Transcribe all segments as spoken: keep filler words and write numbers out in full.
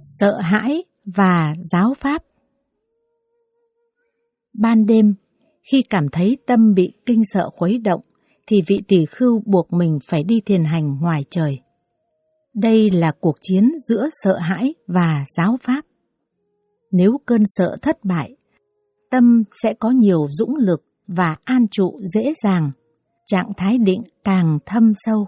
Sợ hãi và giáo pháp. Ban đêm, khi cảm thấy tâm bị kinh sợ khuấy động, thì vị tỳ khưu buộc mình phải đi thiền hành ngoài trời. Đây là cuộc chiến giữa sợ hãi và giáo pháp. Nếu cơn sợ thất bại, tâm sẽ có nhiều dũng lực và an trụ dễ dàng, trạng thái định càng thâm sâu.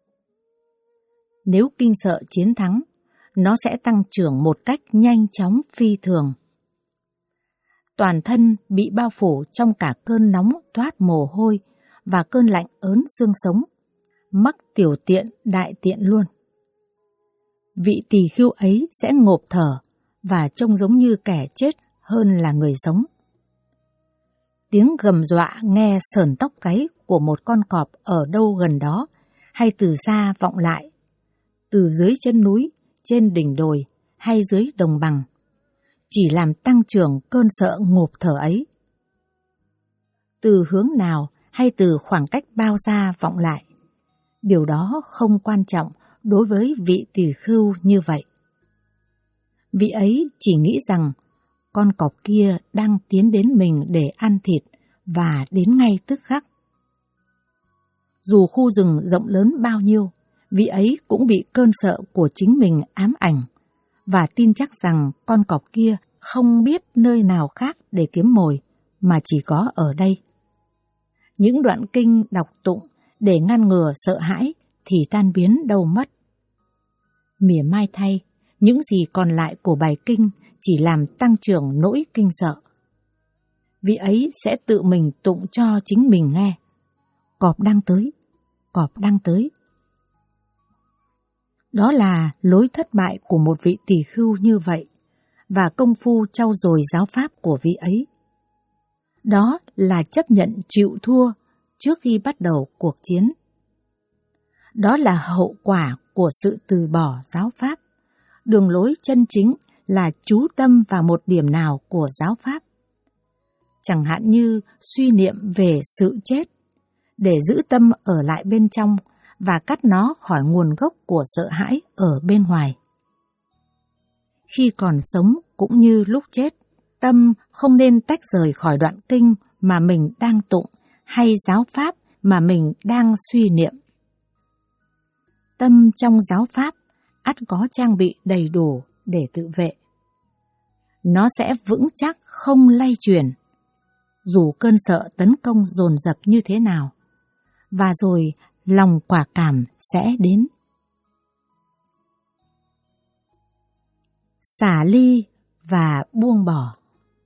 Nếu kinh sợ chiến thắng, nó sẽ tăng trưởng một cách nhanh chóng phi thường. Toàn thân bị bao phủ trong cả cơn nóng toát mồ hôi và cơn lạnh ớn xương sống, mắc tiểu tiện đại tiện luôn. Vị tỳ khưu ấy sẽ ngộp thở và trông giống như kẻ chết hơn là người sống. Tiếng gầm dọa nghe sởn tóc gáy của một con cọp ở đâu gần đó, hay từ xa vọng lại, từ dưới chân núi, trên đỉnh đồi hay dưới đồng bằng, chỉ làm tăng trưởng cơn sợ ngộp thở ấy. Từ hướng nào hay từ khoảng cách bao xa vọng lại, điều đó không quan trọng đối với vị tỳ khưu như vậy. Vị ấy chỉ nghĩ rằng con cọp kia đang tiến đến mình để ăn thịt và đến ngay tức khắc. Dù khu rừng rộng lớn bao nhiêu, vị ấy cũng bị cơn sợ của chính mình ám ảnh và tin chắc rằng con cọp kia không biết nơi nào khác để kiếm mồi mà chỉ có ở đây. Những đoạn kinh đọc tụng để ngăn ngừa sợ hãi thì tan biến đâu mất. Mỉa mai thay, những gì còn lại của bài kinh chỉ làm tăng trưởng nỗi kinh sợ. Vị ấy sẽ tự mình tụng cho chính mình nghe. Cọp đang tới, cọp đang tới. Đó là lối thất bại của một vị tỳ khưu như vậy, và công phu trau dồi giáo pháp của vị ấy. Đó là chấp nhận chịu thua trước khi bắt đầu cuộc chiến. Đó là hậu quả của sự từ bỏ giáo pháp. Đường lối chân chính là chú tâm vào một điểm nào của giáo pháp. Chẳng hạn như suy niệm về sự chết, để giữ tâm ở lại bên trong và cắt nó khỏi nguồn gốc của sợ hãi ở bên ngoài. Khi còn sống cũng như lúc chết, tâm không nên tách rời khỏi đoạn kinh mà mình đang tụng hay giáo pháp mà mình đang suy niệm. Tâm trong giáo pháp ắt có trang bị đầy đủ để tự vệ. Nó sẽ vững chắc không lay chuyển, dù cơn sợ tấn công dồn dập như thế nào, và rồi lòng quả cảm sẽ đến. Xả ly và buông bỏ.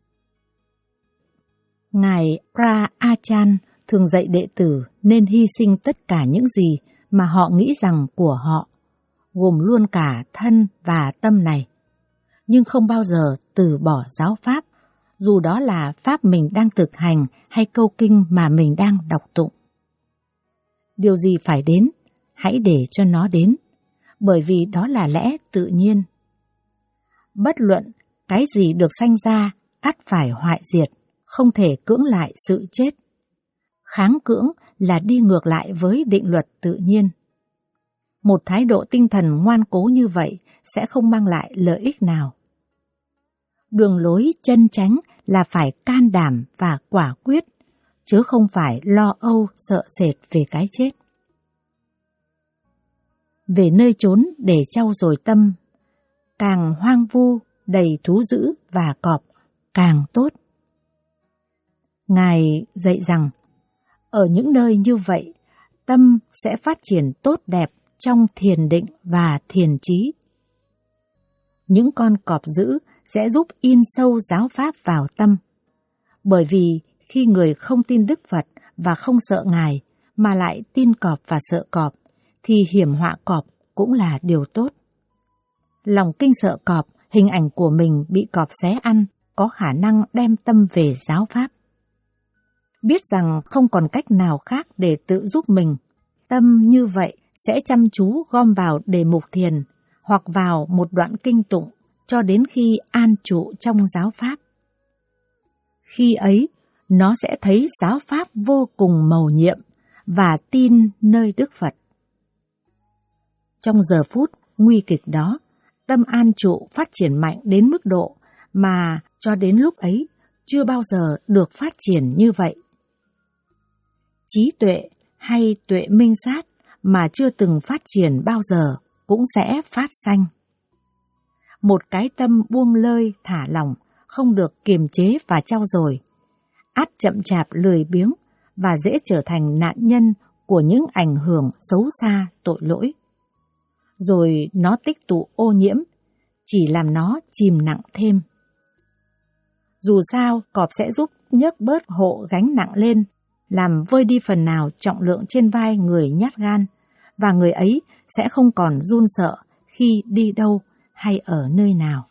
Ngài Pra Achan thường dạy đệ tử nên hy sinh tất cả những gì mà họ nghĩ rằng của họ, gồm luôn cả thân và tâm này, nhưng không bao giờ từ bỏ giáo pháp, dù đó là pháp mình đang thực hành hay câu kinh mà mình đang đọc tụng. Điều gì phải đến, hãy để cho nó đến, bởi vì đó là lẽ tự nhiên. Bất luận cái gì được sanh ra, ắt phải hoại diệt, không thể cưỡng lại sự chết. Kháng cưỡng là đi ngược lại với định luật tự nhiên. Một thái độ tinh thần ngoan cố như vậy sẽ không mang lại lợi ích nào. Đường lối chân chánh là phải can đảm và quả quyết, chứ không phải lo âu sợ sệt về cái chết. Về nơi trốn để trau dồi tâm, càng hoang vu, đầy thú dữ và cọp, càng tốt. Ngài dạy rằng, ở những nơi như vậy, tâm sẽ phát triển tốt đẹp trong thiền định và thiền trí. Những con cọp dữ sẽ giúp in sâu giáo pháp vào tâm, bởi vì khi người không tin Đức Phật và không sợ Ngài, mà lại tin cọp và sợ cọp, thì hiểm họa cọp cũng là điều tốt. Lòng kinh sợ cọp, hình ảnh của mình bị cọp xé ăn, có khả năng đem tâm về giáo pháp. Biết rằng không còn cách nào khác để tự giúp mình, tâm như vậy sẽ chăm chú gom vào đề mục thiền hoặc vào một đoạn kinh tụng cho đến khi an trụ trong giáo pháp. Khi ấy, nó sẽ thấy giáo pháp vô cùng mầu nhiệm và tin nơi Đức Phật. Trong giờ phút nguy kịch đó, tâm an trụ phát triển mạnh đến mức độ mà cho đến lúc ấy chưa bao giờ được phát triển như vậy. Trí tuệ hay tuệ minh sát mà chưa từng phát triển bao giờ cũng sẽ phát sanh. Một cái tâm buông lơi, thả lỏng, không được kiềm chế và trau dồi, ắt chậm chạp lười biếng và dễ trở thành nạn nhân của những ảnh hưởng xấu xa tội lỗi. Rồi nó tích tụ ô nhiễm, chỉ làm nó chìm nặng thêm. Dù sao, cọp sẽ giúp nhấc bớt hộ gánh nặng lên, làm vơi đi phần nào trọng lượng trên vai người nhát gan, và người ấy sẽ không còn run sợ khi đi đâu hay ở nơi nào.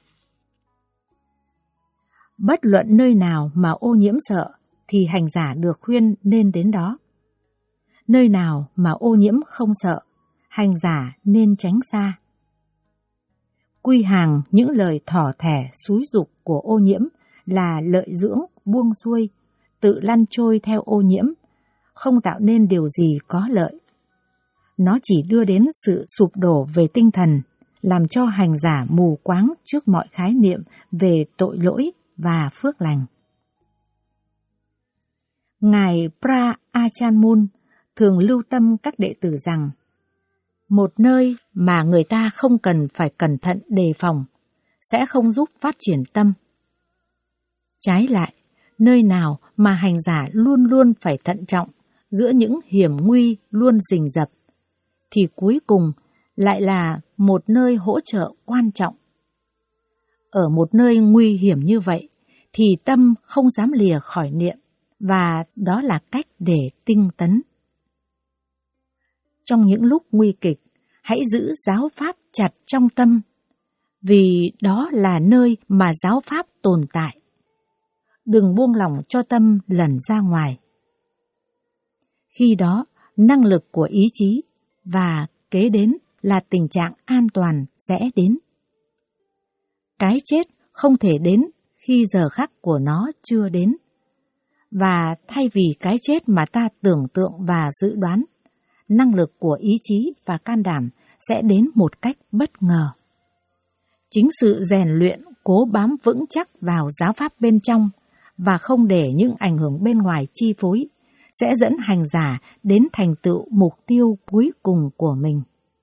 Bất luận nơi nào mà ô nhiễm sợ thì hành giả được khuyên nên đến đó. Nơi nào mà ô nhiễm không sợ, hành giả nên tránh xa. Quy hàng những lời thỏ thẻ xúi giục của ô nhiễm là lợi dưỡng buông xuôi, tự lăn trôi theo ô nhiễm, không tạo nên điều gì có lợi. Nó chỉ đưa đến sự sụp đổ về tinh thần, làm cho hành giả mù quáng trước mọi khái niệm về tội lỗi và phước lành. Ngài Pra Achan Mun thường lưu tâm các đệ tử rằng một nơi mà người ta không cần phải cẩn thận đề phòng sẽ không giúp phát triển tâm. Trái lại, nơi nào mà hành giả luôn luôn phải thận trọng giữa những hiểm nguy luôn rình rập, thì cuối cùng lại là một nơi hỗ trợ quan trọng. Ở một nơi nguy hiểm như vậy, thì tâm không dám lìa khỏi niệm, và đó là cách để tinh tấn. Trong những lúc nguy kịch, hãy giữ giáo pháp chặt trong tâm, vì đó là nơi mà giáo pháp tồn tại. Đừng buông lỏng cho tâm lẩn ra ngoài. Khi đó, năng lực của ý chí và kế đến là tình trạng an toàn sẽ đến. Cái chết không thể đến khi giờ khắc của nó chưa đến. Và thay vì cái chết mà ta tưởng tượng và dự đoán, năng lực của ý chí và can đảm sẽ đến một cách bất ngờ. Chính sự rèn luyện cố bám vững chắc vào giáo pháp bên trong và không để những ảnh hưởng bên ngoài chi phối sẽ dẫn hành giả đến thành tựu mục tiêu cuối cùng của mình.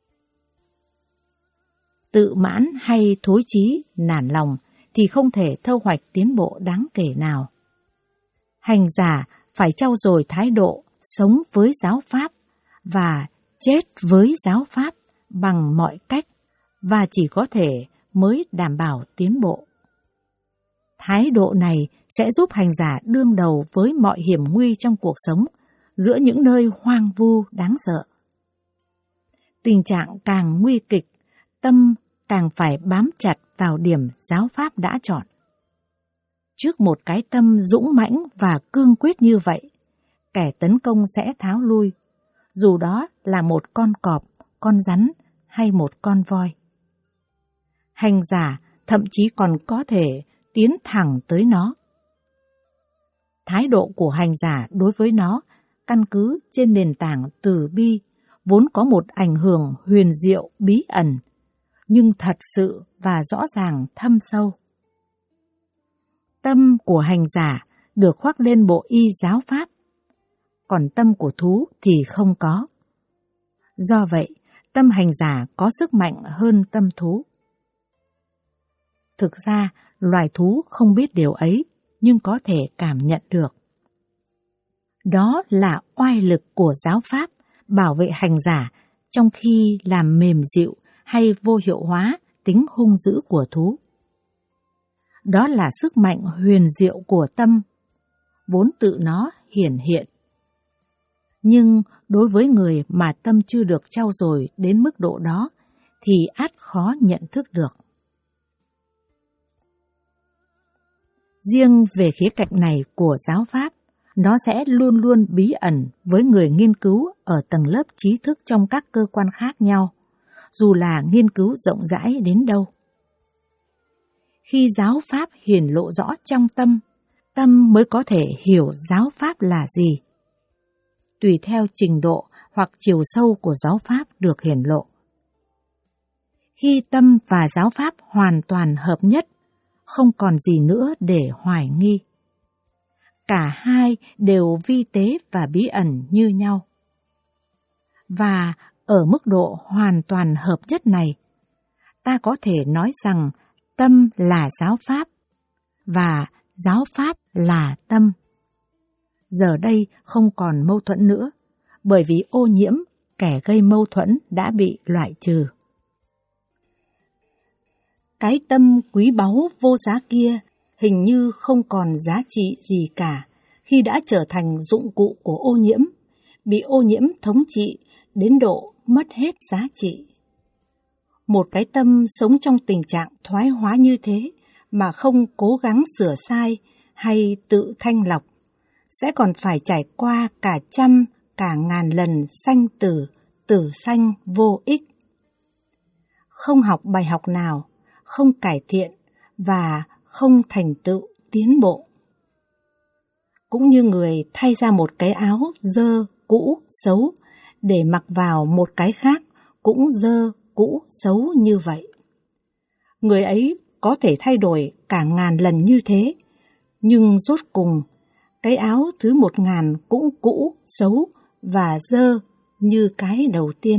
Tự mãn hay thối chí, nản lòng thì không thể thu hoạch tiến bộ đáng kể nào. Hành giả phải trau dồi thái độ sống với giáo pháp và chết với giáo pháp bằng mọi cách, và chỉ có thể mới đảm bảo tiến bộ. Thái độ này sẽ giúp hành giả đương đầu với mọi hiểm nguy trong cuộc sống, giữa những nơi hoang vu đáng sợ. Tình trạng càng nguy kịch, tâm càng phải bám chặt vào điểm giáo pháp đã chọn. Trước một cái tâm dũng mãnh và cương quyết như vậy, kẻ tấn công sẽ tháo lui, dù đó là một con cọp, con rắn hay một con voi. Hành giả thậm chí còn có thể tiến thẳng tới nó. Thái độ của hành giả đối với nó căn cứ trên nền tảng từ bi, vốn có một ảnh hưởng huyền diệu bí ẩn, nhưng thật sự và rõ ràng thâm sâu. Tâm của hành giả được khoác lên bộ y giáo pháp, còn tâm của thú thì không có. Do vậy, tâm hành giả có sức mạnh hơn tâm thú. Thực ra, loài thú không biết điều ấy, nhưng có thể cảm nhận được. Đó là oai lực của giáo pháp bảo vệ hành giả trong khi làm mềm dịu hay vô hiệu hóa tính hung dữ của thú. Đó là sức mạnh huyền diệu của tâm, vốn tự nó hiển hiện. Nhưng đối với người mà tâm chưa được trau dồi đến mức độ đó, thì ắt khó nhận thức được. Riêng về khía cạnh này của giáo pháp, nó sẽ luôn luôn bí ẩn với người nghiên cứu ở tầng lớp trí thức trong các cơ quan khác nhau, dù là nghiên cứu rộng rãi đến đâu. Khi giáo pháp hiển lộ rõ trong tâm, tâm mới có thể hiểu giáo pháp là gì. Tùy theo trình độ hoặc chiều sâu của giáo pháp được hiển lộ. Khi tâm và giáo pháp hoàn toàn hợp nhất, không còn gì nữa để hoài nghi. Cả hai đều vi tế và bí ẩn như nhau. Và ở mức độ hoàn toàn hợp nhất này, ta có thể nói rằng tâm là giáo pháp và giáo pháp là tâm. Giờ đây không còn mâu thuẫn nữa, bởi vì ô nhiễm, kẻ gây mâu thuẫn đã bị loại trừ. Cái tâm quý báu vô giá kia hình như không còn giá trị gì cả khi đã trở thành dụng cụ của ô nhiễm, bị ô nhiễm thống trị đến độ mất hết giá trị. Một cái tâm sống trong tình trạng thoái hóa như thế mà không cố gắng sửa sai hay tự thanh lọc, sẽ còn phải trải qua cả trăm, cả ngàn lần sanh tử, tử sanh vô ích. Không học bài học nào, không cải thiện và không thành tựu tiến bộ. Cũng như người thay ra một cái áo dơ, cũ, xấu để mặc vào một cái khác cũng dơ, cũ, xấu như vậy. Người ấy có thể thay đổi cả ngàn lần như thế, nhưng rốt cùng cái áo thứ một ngàn cũng cũ, xấu và dơ như cái đầu tiên.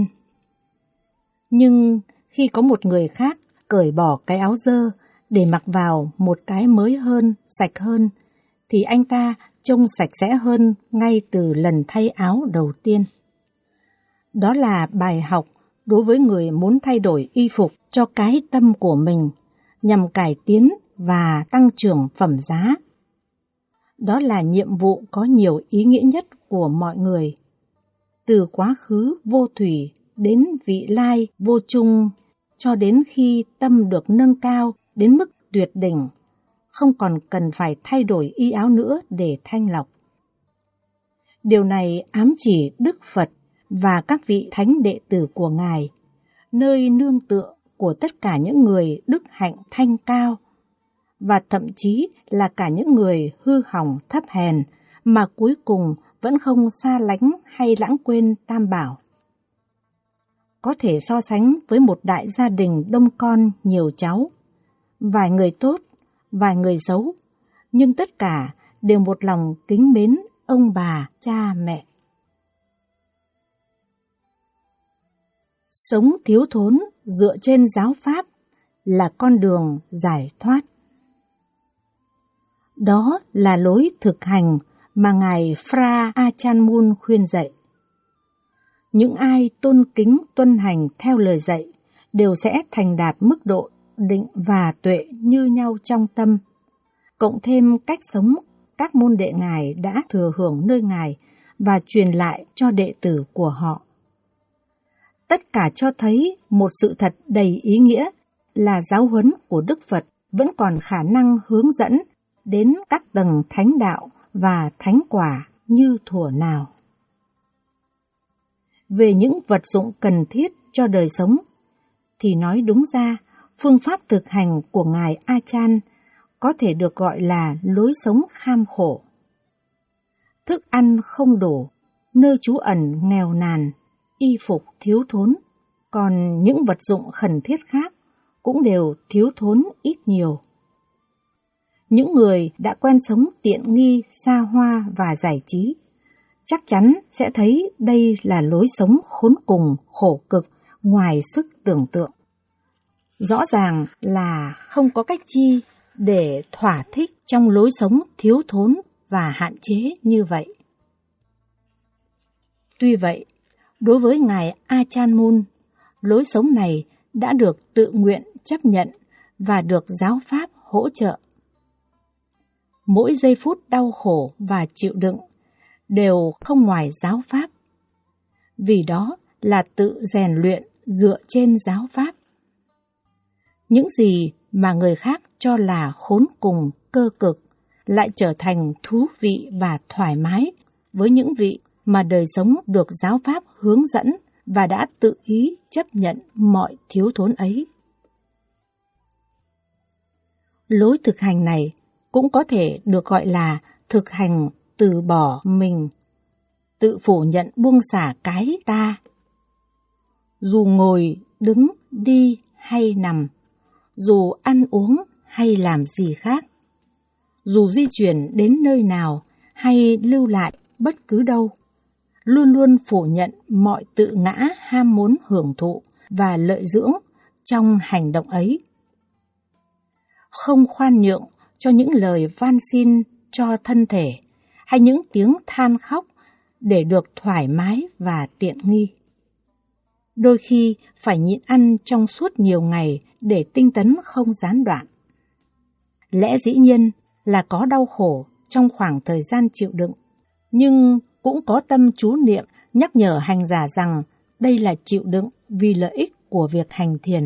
Nhưng khi có một người khác cởi bỏ cái áo dơ để mặc vào một cái mới hơn, sạch hơn, thì anh ta trông sạch sẽ hơn ngay từ lần thay áo đầu tiên. Đó là bài học đối với người muốn thay đổi y phục cho cái tâm của mình, nhằm cải tiến và tăng trưởng phẩm giá. Đó là nhiệm vụ có nhiều ý nghĩa nhất của mọi người. Từ quá khứ vô thủy đến vị lai vô chung, cho đến khi tâm được nâng cao đến mức tuyệt đỉnh, không còn cần phải thay đổi y áo nữa để thanh lọc. Điều này ám chỉ Đức Phật và các vị thánh đệ tử của Ngài, nơi nương tựa của tất cả những người đức hạnh thanh cao, và thậm chí là cả những người hư hỏng thấp hèn mà cuối cùng vẫn không xa lánh hay lãng quên Tam Bảo. Có thể so sánh với một đại gia đình đông con nhiều cháu, vài người tốt, vài người xấu, nhưng tất cả đều một lòng kính mến ông bà, cha mẹ. Sống thiếu thốn dựa trên giáo pháp là con đường giải thoát. Đó là lối thực hành mà Ngài Phra Achan Mun khuyên dạy. Những ai tôn kính tuân hành theo lời dạy đều sẽ thành đạt mức độ định và tuệ như nhau trong tâm, cộng thêm cách sống các môn đệ Ngài đã thừa hưởng nơi Ngài và truyền lại cho đệ tử của họ. Tất cả cho thấy một sự thật đầy ý nghĩa là giáo huấn của Đức Phật vẫn còn khả năng hướng dẫn đến các tầng thánh đạo và thánh quả như thuở nào. Về những vật dụng cần thiết cho đời sống, thì nói đúng ra, phương pháp thực hành của Ngài A Chan có thể được gọi là lối sống kham khổ. Thức ăn không đủ, nơi trú ẩn nghèo nàn, y phục thiếu thốn, còn những vật dụng khẩn thiết khác cũng đều thiếu thốn ít nhiều. Những người đã quen sống tiện nghi, xa hoa và giải trí, chắc chắn sẽ thấy đây là lối sống khốn cùng, khổ cực, ngoài sức tưởng tượng. Rõ ràng là không có cách chi để thỏa thích trong lối sống thiếu thốn và hạn chế như vậy. Tuy vậy, đối với Ngài Achan Mun, lối sống này đã được tự nguyện chấp nhận và được giáo pháp hỗ trợ. Mỗi giây phút đau khổ và chịu đựng đều không ngoài giáo pháp. Vì đó là tự rèn luyện dựa trên giáo pháp. Những gì mà người khác cho là khốn cùng, cơ cực lại trở thành thú vị và thoải mái với những vị mà đời sống được giáo pháp hướng dẫn và đã tự ý chấp nhận mọi thiếu thốn ấy. Lối thực hành này cũng có thể được gọi là thực hành từ bỏ mình, tự phủ nhận buông xả cái ta. Dù ngồi, đứng, đi hay nằm, dù ăn uống hay làm gì khác, dù di chuyển đến nơi nào hay lưu lại bất cứ đâu, luôn luôn phủ nhận mọi tự ngã ham muốn hưởng thụ và lợi dưỡng trong hành động ấy. Không khoan nhượng cho những lời van xin cho thân thể hay những tiếng than khóc để được thoải mái và tiện nghi. Đôi khi phải nhịn ăn trong suốt nhiều ngày để tinh tấn không gián đoạn. Lẽ dĩ nhiên là có đau khổ trong khoảng thời gian chịu đựng, nhưng cũng có tâm chú niệm nhắc nhở hành giả rằng đây là chịu đựng vì lợi ích của việc hành thiền.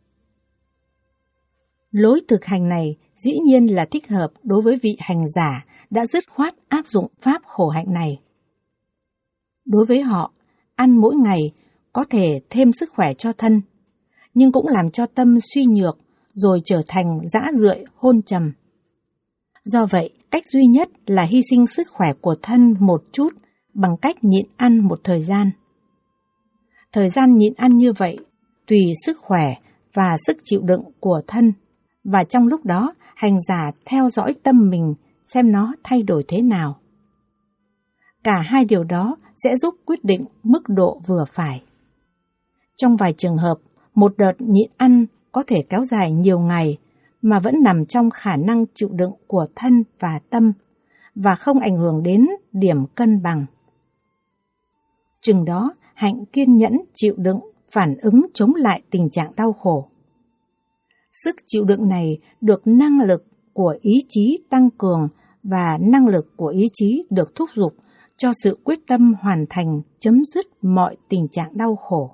Lối thực hành này dĩ nhiên là thích hợp đối với vị hành giả đã dứt khoát áp dụng pháp khổ hạnh này. Đối với họ, ăn mỗi ngày có thể thêm sức khỏe cho thân, nhưng cũng làm cho tâm suy nhược rồi trở thành dã rượi hôn trầm. Do vậy, cách duy nhất là hy sinh sức khỏe của thân một chút bằng cách nhịn ăn một thời gian. Thời gian nhịn ăn như vậy tùy sức khỏe và sức chịu đựng của thân, và trong lúc đó hành giả theo dõi tâm mình xem nó thay đổi thế nào. Cả hai điều đó sẽ giúp quyết định mức độ vừa phải. Trong vài trường hợp, một đợt nhịn ăn có thể kéo dài nhiều ngày mà vẫn nằm trong khả năng chịu đựng của thân và tâm và không ảnh hưởng đến điểm cân bằng. Chừng đó, hạnh kiên nhẫn chịu đựng phản ứng chống lại tình trạng đau khổ. Sức chịu đựng này được năng lực của ý chí tăng cường và năng lực của ý chí được thúc giục cho sự quyết tâm hoàn thành chấm dứt mọi tình trạng đau khổ.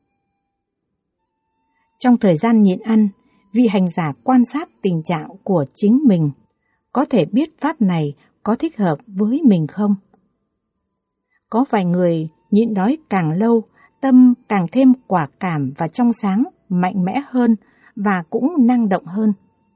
Trong thời gian nhịn ăn, vị hành giả quan sát tình trạng của chính mình, có thể biết pháp này có thích hợp với mình không? Có vài người nhịn đói càng lâu, tâm càng thêm quả cảm và trong sáng, mạnh mẽ hơn và cũng năng động hơn.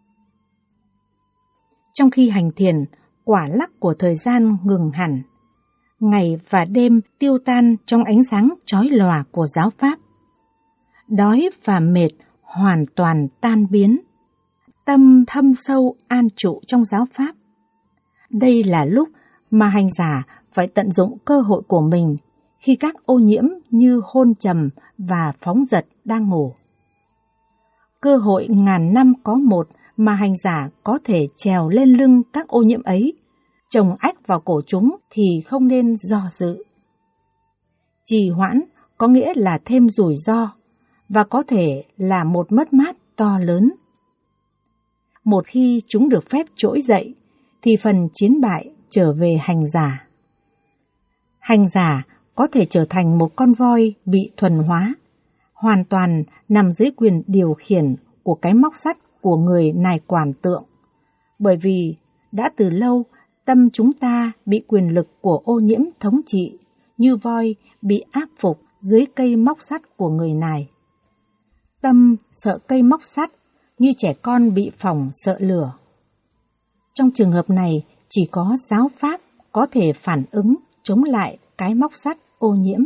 Trong khi hành thiền, quả lắc của thời gian ngừng hẳn, ngày và đêm tiêu tan trong ánh sáng chói lòa của giáo pháp. Đói và mệt hoàn toàn tan biến, tâm thâm sâu an trụ trong giáo pháp. Đây là lúc mà hành giả phải tận dụng cơ hội của mình khi các ô nhiễm như hôn trầm và phóng dật đang ngủ. Cơ hội ngàn năm có một mà hành giả có thể trèo lên lưng các ô nhiễm ấy, chồng ách vào cổ chúng thì không nên do dự. Trì hoãn có nghĩa là thêm rủi ro và có thể là một mất mát to lớn. Một khi chúng được phép trỗi dậy thì phần chiến bại trở về hành giả. Hành giả có thể trở thành một con voi bị thuần hóa, hoàn toàn nằm dưới quyền điều khiển của cái móc sắt của người nài quản tượng, bởi vì đã từ lâu tâm chúng ta bị quyền lực của ô nhiễm thống trị, như voi bị áp phục dưới cây móc sắt của người nài. Tâm sợ cây móc sắt như trẻ con bị phỏng sợ lửa. Trong trường hợp này, chỉ có giáo pháp có thể phản ứng chống lại cái móc sắt ô nhiễm.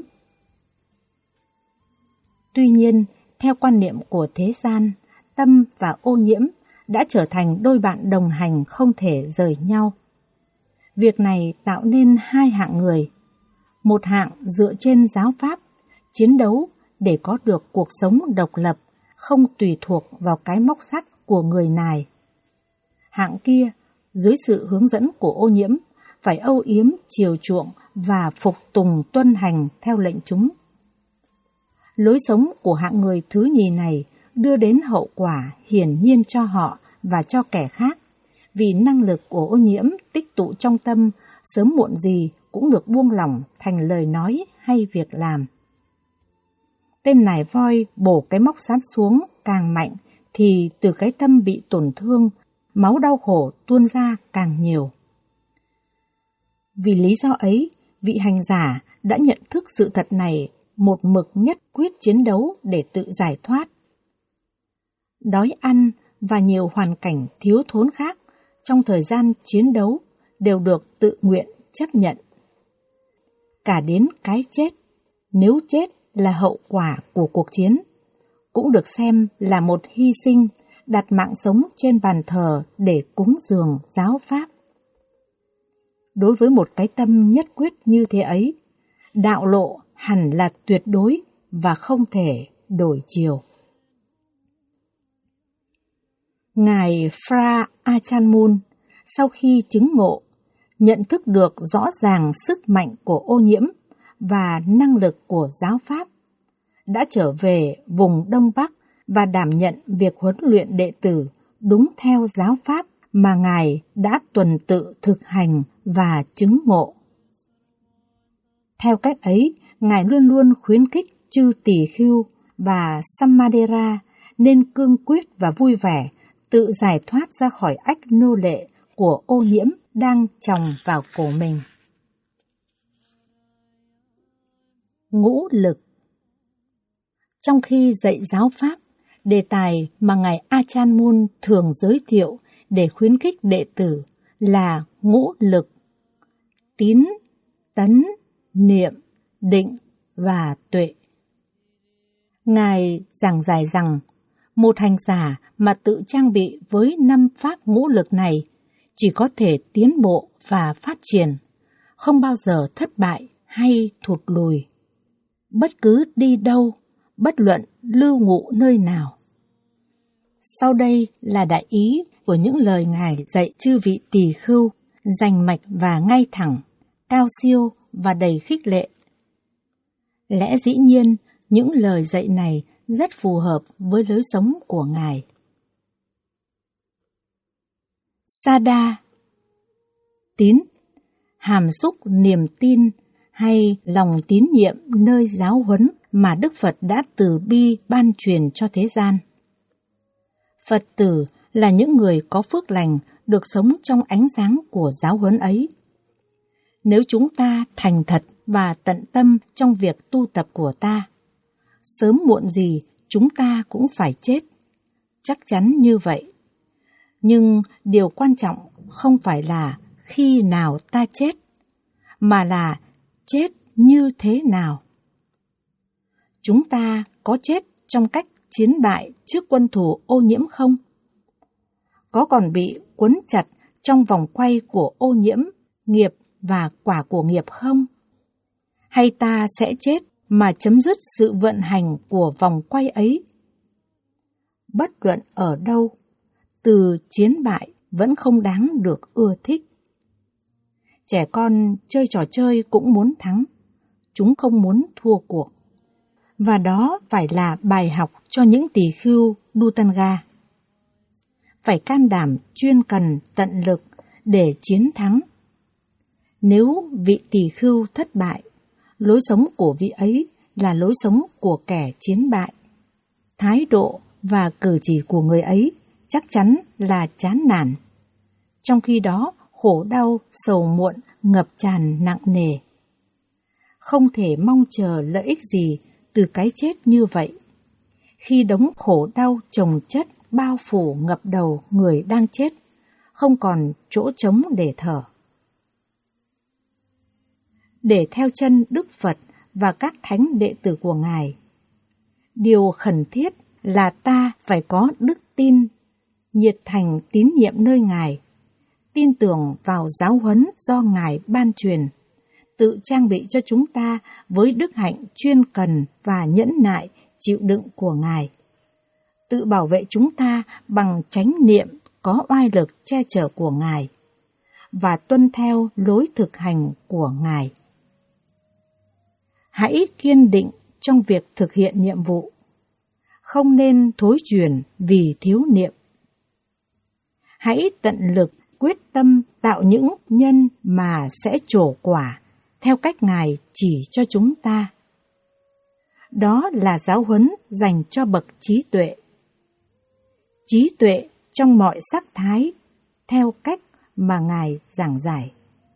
Tuy nhiên, theo quan niệm của thế gian, tâm và ô nhiễm đã trở thành đôi bạn đồng hành không thể rời nhau. Việc này tạo nên hai hạng người. Một hạng dựa trên giáo pháp, chiến đấu để có được cuộc sống độc lập, không tùy thuộc vào cái móc sắt của người nài. Hạng kia, dưới sự hướng dẫn của ô nhiễm, phải âu yếm, chiều chuộng và phục tùng tuân hành theo lệnh chúng. Lối sống của hạng người thứ nhì này đưa đến hậu quả hiển nhiên cho họ và cho kẻ khác, vì năng lực của ô nhiễm tích tụ trong tâm sớm muộn gì cũng được buông lỏng thành lời nói hay việc làm. Tên nài voi bổ cái móc sắt xuống càng mạnh thì từ cái tâm bị tổn thương, máu đau khổ tuôn ra càng nhiều. Vì lý do ấy, vị hành giả đã nhận thức sự thật này, một mực nhất quyết chiến đấu để tự giải thoát. Đói ăn và nhiều hoàn cảnh thiếu thốn khác trong thời gian chiến đấu đều được tự nguyện chấp nhận. Cả đến cái chết, nếu chết là hậu quả của cuộc chiến, cũng được xem là một hy sinh, đặt mạng sống trên bàn thờ để cúng dường giáo pháp. Đối với một cái tâm nhất quyết như thế ấy, đạo lộ hẳn là tuyệt đối và không thể đổi chiều. Ngài Phra Achan Mun sau khi chứng ngộ, nhận thức được rõ ràng sức mạnh của ô nhiễm và năng lực của giáo pháp, đã trở về vùng Đông Bắc và đảm nhận việc huấn luyện đệ tử đúng theo giáo pháp mà Ngài đã tuần tự thực hành và chứng ngộ. Theo cách ấy, Ngài luôn luôn khuyến khích chư tỳ khưu và Sammadera nên cương quyết và vui vẻ tự giải thoát ra khỏi ách nô lệ của ô nhiễm đang chồng vào cổ mình. Ngũ lực. Trong khi dạy giáo pháp, đề tài mà Ngài Achan Mun thường giới thiệu để khuyến khích đệ tử là ngũ lực: tín, tấn, niệm, định và tuệ. Ngài giảng giải rằng một hành giả mà tự trang bị với năm pháp ngũ lực này chỉ có thể tiến bộ và phát triển, không bao giờ thất bại hay thụt lùi. Bất cứ đi đâu, bất luận lưu ngụ nơi nào. Sau đây là đại ý của những lời Ngài dạy chư vị tỳ khưu, rành mạch và ngay thẳng, cao siêu và đầy khích lệ. Lẽ dĩ nhiên, những lời dạy này rất phù hợp với lối sống của Ngài. Sada, tín, hàm xúc niềm tin hay lòng tín nhiệm nơi giáo huấn mà Đức Phật đã từ bi ban truyền cho thế gian. Phật tử là những người có phước lành được sống trong ánh sáng của giáo huấn ấy. Nếu chúng ta thành thật và tận tâm trong việc tu tập của ta, sớm muộn gì chúng ta cũng phải chết, chắc chắn như vậy. Nhưng điều quan trọng không phải là khi nào ta chết, mà là chết như thế nào. Chúng ta có chết trong cách chiến bại trước quân thù ô nhiễm không? Có còn bị quấn chặt trong vòng quay của ô nhiễm, nghiệp và quả của nghiệp không? Hay ta sẽ chết mà chấm dứt sự vận hành của vòng quay ấy? Bất luận ở đâu, từ chiến bại vẫn không đáng được ưa thích. Trẻ con chơi trò chơi cũng muốn thắng, chúng không muốn thua cuộc. Và đó phải là bài học cho những tỳ khưu Dutanga. Phải can đảm chuyên cần tận lực để chiến thắng. Nếu vị tỳ khưu thất bại, lối sống của vị ấy là lối sống của kẻ chiến bại. Thái độ và cử chỉ của người ấy chắc chắn là chán nản. Trong khi đó, khổ đau, sầu muộn ngập tràn nặng nề. Không thể mong chờ lợi ích gì từ cái chết như vậy, khi đống khổ đau chồng chất bao phủ ngập đầu người đang chết, không còn chỗ trống để thở. Để theo chân Đức Phật và các thánh đệ tử của Ngài, điều khẩn thiết là ta phải có đức tin, nhiệt thành tín nhiệm nơi Ngài, tin tưởng vào giáo huấn do Ngài ban truyền, tự trang bị cho chúng ta với đức hạnh chuyên cần và nhẫn nại chịu đựng của Ngài, tự bảo vệ chúng ta bằng chánh niệm có oai lực che chở của Ngài, và tuân theo lối thực hành của Ngài. Hãy kiên định trong việc thực hiện nhiệm vụ, không nên thối chuyển vì thiếu niệm. Hãy tận lực quyết tâm tạo những nhân mà sẽ trổ quả theo cách Ngài chỉ cho chúng ta. Đó là giáo huấn dành cho bậc trí tuệ. Trí tuệ trong mọi sắc thái, theo cách mà Ngài giảng giải.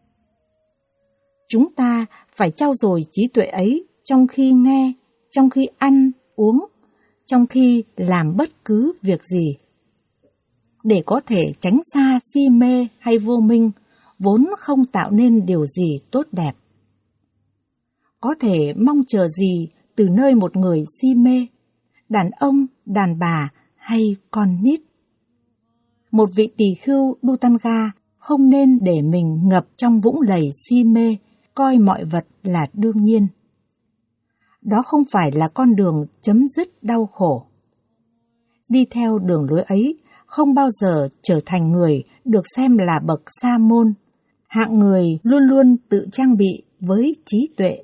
Chúng ta phải trau dồi trí tuệ ấy trong khi nghe, trong khi ăn, uống, trong khi làm bất cứ việc gì, để có thể tránh xa si mê hay vô minh, vốn không tạo nên điều gì tốt đẹp. Có thể mong chờ gì từ nơi một người si mê, đàn ông, đàn bà hay con nít. Một vị tỳ khưu Đu-tan-ga không nên để mình ngập trong vũng lầy si mê, coi mọi vật là đương nhiên. Đó không phải là con đường chấm dứt đau khổ. Đi theo đường lối ấy không bao giờ trở thành người được xem là bậc sa môn, hạng người luôn luôn tự trang bị với trí tuệ.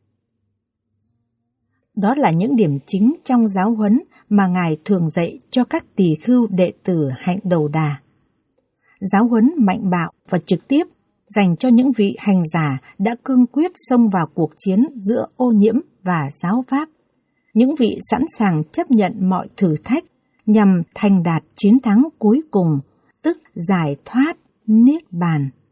Đó là những điểm chính trong giáo huấn mà Ngài thường dạy cho các tỳ khưu đệ tử hạnh đầu đà. Giáo huấn mạnh bạo và trực tiếp dành cho những vị hành giả đã cương quyết xông vào cuộc chiến giữa ô nhiễm và giáo pháp, những vị sẵn sàng chấp nhận mọi thử thách nhằm thành đạt chiến thắng cuối cùng, tức giải thoát niết bàn.